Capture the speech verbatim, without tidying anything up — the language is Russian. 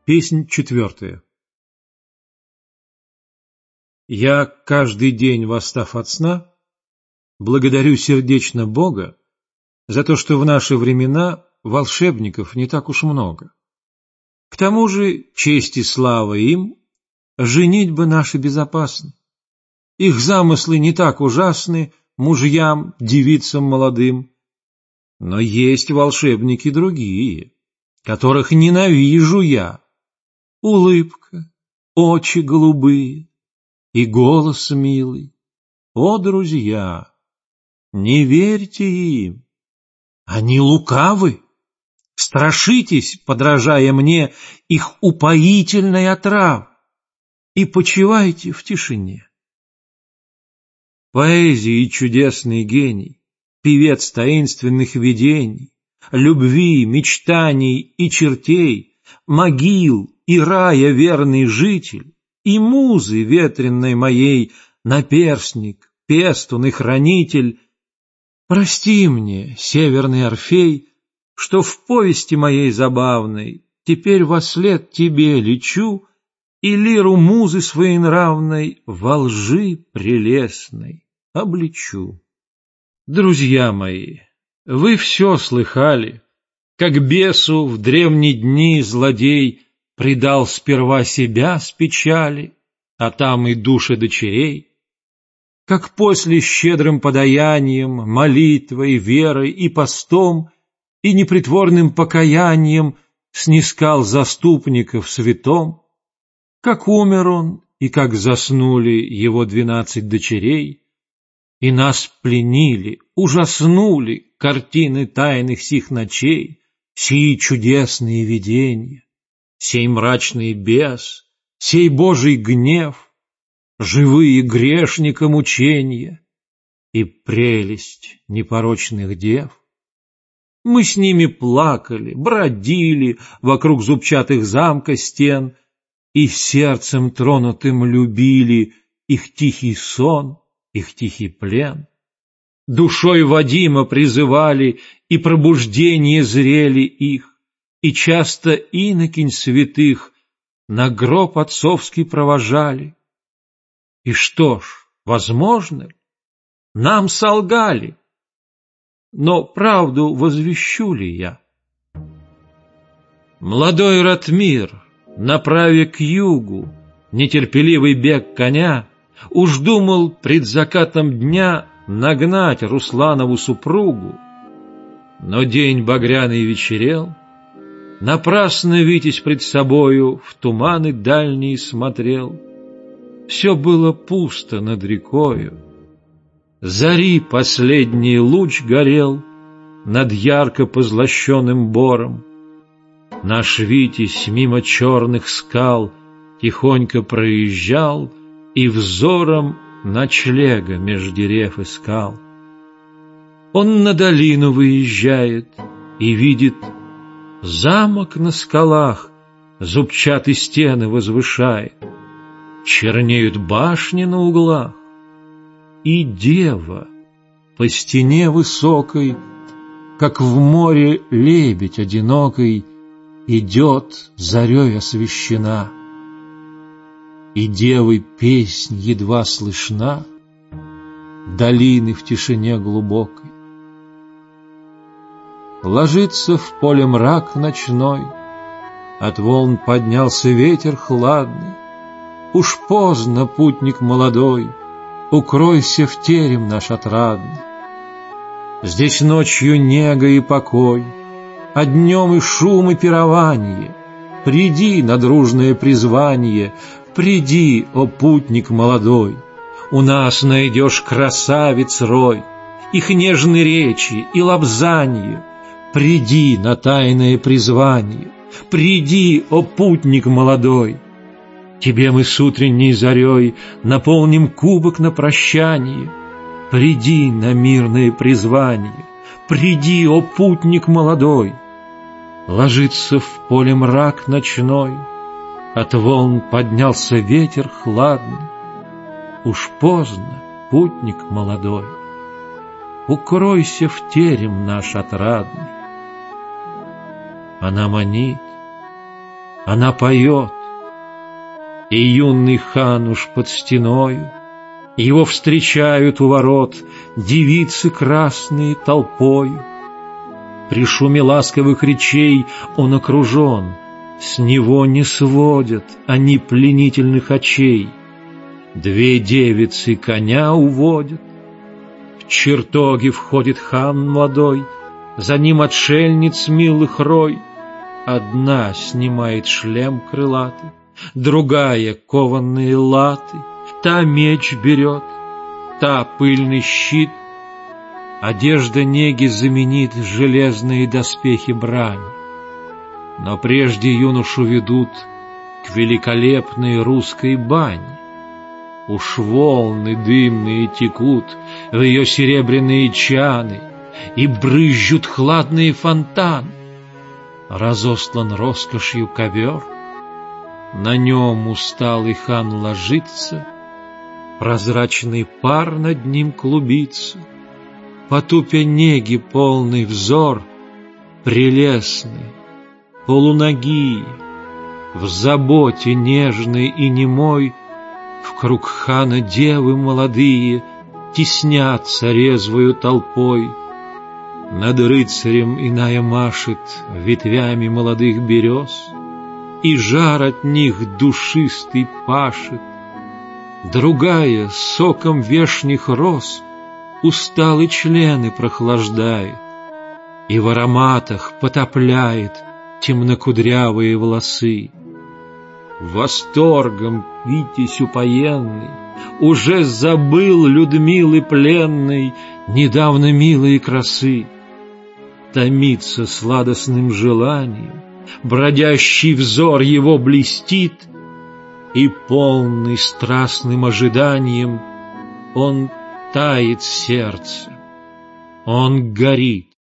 Песнь четвертая. Я, каждый день восстав от сна, благодарю сердечно Бога за то, что в наши времена волшебников не так уж много. К тому же честь и слава им, женитьбы наши безопасны. Их замыслы не так ужасны мужьям, девицам молодым. Но есть волшебники другие, которых ненавижу я. Улыбка, очи голубые и голос милый. О, друзья, не верьте им, они лукавы. Страшитесь, подражая мне, их упоительной отравы, и почивайте в тишине. Поэзии чудесный гений, певец таинственных видений, любви, мечтаний и чертей, могил и рая верный житель, и музы ветренной моей наперстник, пестун и хранитель. Прости мне, северный Орфей, что в повести моей забавной теперь вослед тебе лечу и лиру музы своенравной во лжи прелестной обличу. Друзья мои, вы все слыхали, как бесу в древние дни злодей предал сперва себя с печали, а там и души дочерей, как после щедрым подаянием, молитвой, верой и постом и непритворным покаянием снискал заступников святом, как умер он и как заснули его двенадцать дочерей, и нас пленили, ужаснули картины тайных сих ночей, сии чудесные видения, сей мрачный бес, сей Божий гнев, живые грешника мучения и прелесть непорочных дев. Мы с ними плакали, бродили вокруг зубчатых замка стен и сердцем тронутым любили их тихий сон, их тихий плен. Душой Вадима призывали, и пробуждение зрели их, и часто инокинь святых на гроб отцовский провожали. И что ж, возможно ли? Нам солгали. Но правду возвещу ли я? Молодой Ратмир, направя к югу нетерпеливый бег коня, уж думал пред закатом дня нагнать Русланову супругу. Но день багряный вечерел, напрасно Витязь пред собою в туманы дальние смотрел. Все было пусто над рекою, зари последний луч горел над ярко позлощенным бором. Наш Витязь мимо черных скал тихонько проезжал и взором ночлега меж дерев искал. Он на долину выезжает и видит замок на скалах, зубчатые стены возвышает, чернеют башни на углах, и дева по стене высокой, как в море лебедь одинокой, идет зарей освещена. И девы песнь едва слышна, долины в тишине глубокой. Ложится в поле мрак ночной, от волн поднялся ветер хладный. Уж поздно, путник молодой, укройся в терем наш отрадный. Здесь ночью нега и покой, а днем и шум и пирование. Приди на дружное призвание, приди, о путник молодой. У нас найдешь красавиц рой, их нежные речи и лобзанье. Приди на тайное призвание, приди, о путник молодой. Тебе мы с утренней зарей наполним кубок на прощание. Приди на мирное призвание, приди, о путник молодой. Ложится в поле мрак ночной, от волн поднялся ветер хладный. Уж поздно, путник молодой, укройся в терем наш отрадный. Она манит, Она поет, и юный хан уж под стеною, его встречают у ворот девицы красные толпою. При шуме ласковых речей он окружен, с него не сводят они пленительных очей. Две девицы коня уводят, в чертоги входит хан молодой, за ним отшельниц милых рой. Одна снимает шлем крылатый, другая — кованные латы, та меч берет, та пыльный щит. Одежда неги заменит железные доспехи брани. Но прежде юношу ведут к великолепной русской бане. Уж волны дымные текут в ее серебряные чаны, и брызжут хладные фонтаны. Разостлан роскошью ковер, на нем усталый хан ложится, прозрачный пар над ним клубится, потупя неги полный взор, прелестный, полуногие, в заботе нежной и немой, вкруг хана девы молодые теснятся резвою толпой. Над рыцарем иная машет ветвями молодых берез, и жар от них душистый пашет. Другая соком вешних роз усталые члены прохлаждает, и в ароматах потопляет темнокудрявые волосы. Восторгом Витязь упоенный уже забыл Людмилы пленной недавно милые красы. Томится сладостным желанием, бродящий взор его блестит, и полный страстным ожиданием он тает сердце, он горит.